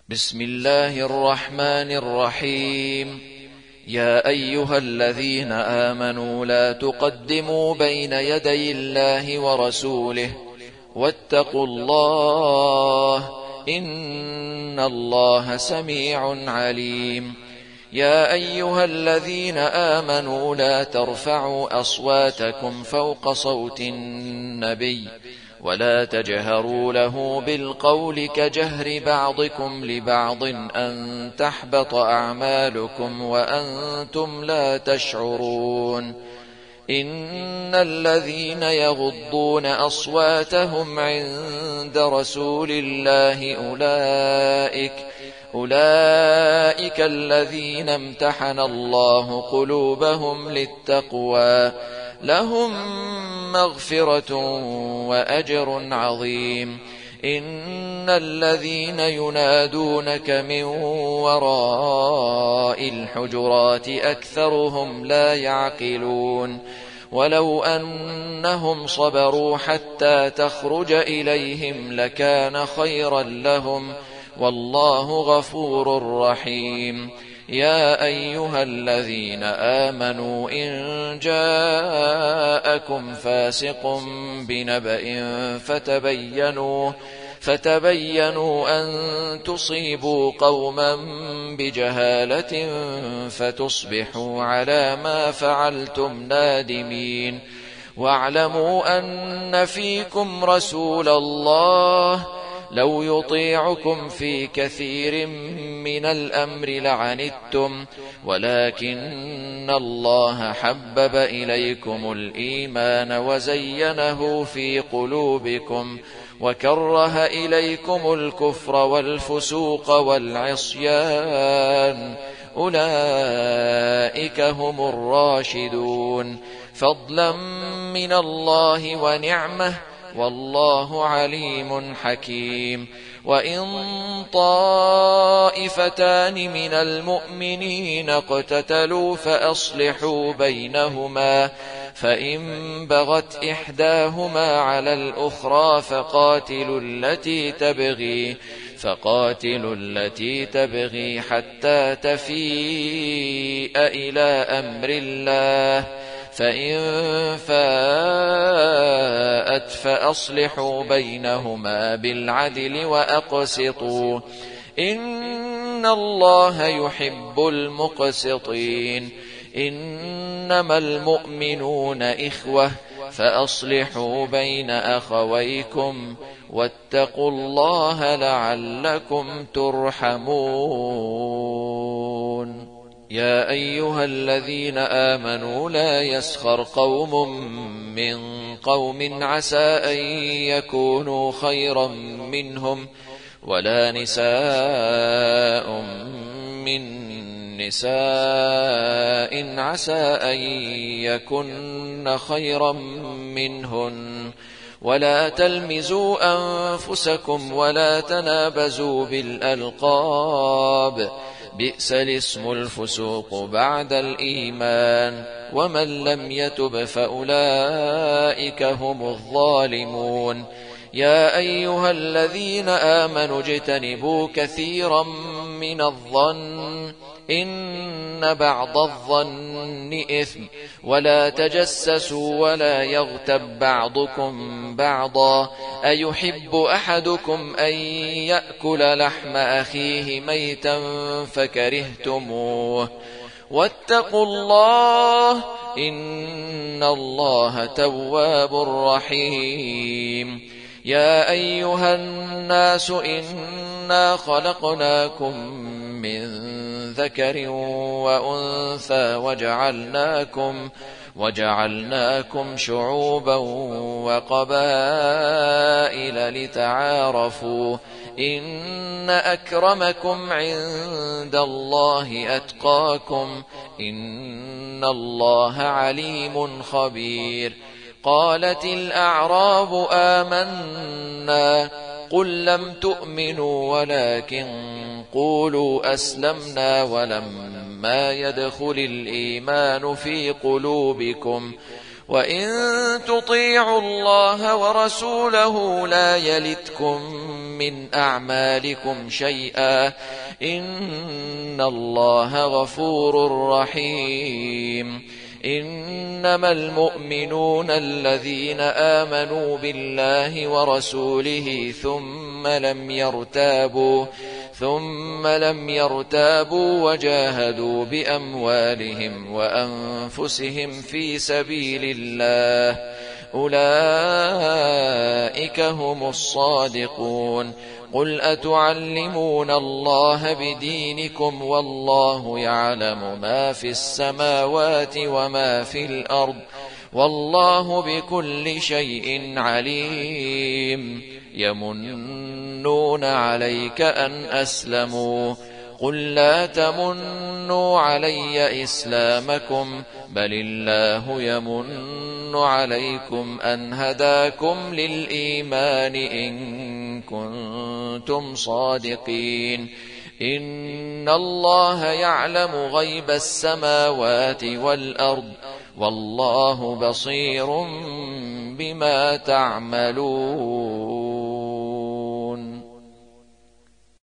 بسم الله الرحمن الرحيم. يا أيها الذين آمنوا لا تقدموا بين يدي الله ورسوله واتقوا الله إن الله سميع عليم. يا أيها الذين آمنوا لا ترفعوا أصواتكم فوق صوت النبي ولا تجهروا له بالقول كجهر بعضكم لبعض أن تحبط أعمالكم وأنتم لا تشعرون. إن الذين يغضون أصواتهم عند رسول الله أولئك الذين امتحن الله قلوبهم للتقوى لهم مغفرة وأجر عظيم. إن الذين ينادونك من وراء الحجرات أكثرهم لا يعقلون. ولو أنهم صبروا حتى تخرج إليهم لكان خيرا لهم والله غفور رحيم. يا أيها الذين آمنوا إن جاءكم فاسق بنبأ فتبينوا أن تصيبوا قوما بجهالة فتصبحوا على ما فعلتم نادمين. واعلموا أن فيكم رسول الله لو يطيعكم في كثير من الأمر لعنتم ولكن الله حبب إليكم الإيمان وزينه في قلوبكم وكره إليكم الكفر والفسوق والعصيان أولئك هم الراشدون فضلا من الله ونعمه والله عليم حكيم. وإن طائفتان من المؤمنين اقتتلوا فأصلحوا بينهما فإن بغت إحداهما على الأخرى فقاتلوا التي تبغي حتى تفيء إلى أمر الله فإن فاءت فأصلحوا بينهما بالعدل وأقسطوا إن الله يحب المقسطين. إنما المؤمنون إخوة فأصلحوا بين أخويكم واتقوا الله لعلكم ترحمون. يا أيها الذين آمنوا لا يسخر قوم من قوم عسى أن يكونوا خيرا منهم ولا نساء من نساء عسى أن يكن خيرا منهن ولا تلمزوا أنفسكم ولا تنابزوا بالألقاب بئس الاسم الفسوق بعد الإيمان ومن لم يتب فأولئك هم الظالمون. يا أيها الذين آمنوا اجتنبوا كثيرا من الظن إن بعض الظن إثم ولا تجسسوا ولا يغتب بعضكم بعضا أيحب أحدكم أن يأكل لحم أخيه ميتا فكرهتموه واتقوا الله إن الله تواب رحيم. يا أيها الناس إنا خلقناكم من ذكر وأنثى وجعلناكم شعوبا وقبائل لتعارفوا إن أكرمكم عند الله أتقاكم إن الله عليم خبير. قالت الأعراب آمنا قل لم تؤمنوا ولكن قولوا أسلمنا ولما يدخل الإيمان في قلوبكم وإن تطيعوا الله ورسوله لا يلتكم من أعمالكم شيئا إن الله غفور رحيم إنما المؤمنون الذين آمنوا بالله ورسوله ثم لم يرتابوا وجاهدوا بأموالهم وأنفسهم في سبيل الله أولئك هم الصادقون قل أتعلمون الله بدينكم والله يعلم ما في السماوات وما في الأرض والله بكل شيء عليم يمنون عليك أن أسلموا قل لا تمنوا علي إسلامكم بل الله يمن عليكم أن هداكم للإيمان إن كنتم صادقين إن الله يعلم غيب السماوات والأرض والله بصير بما تعملون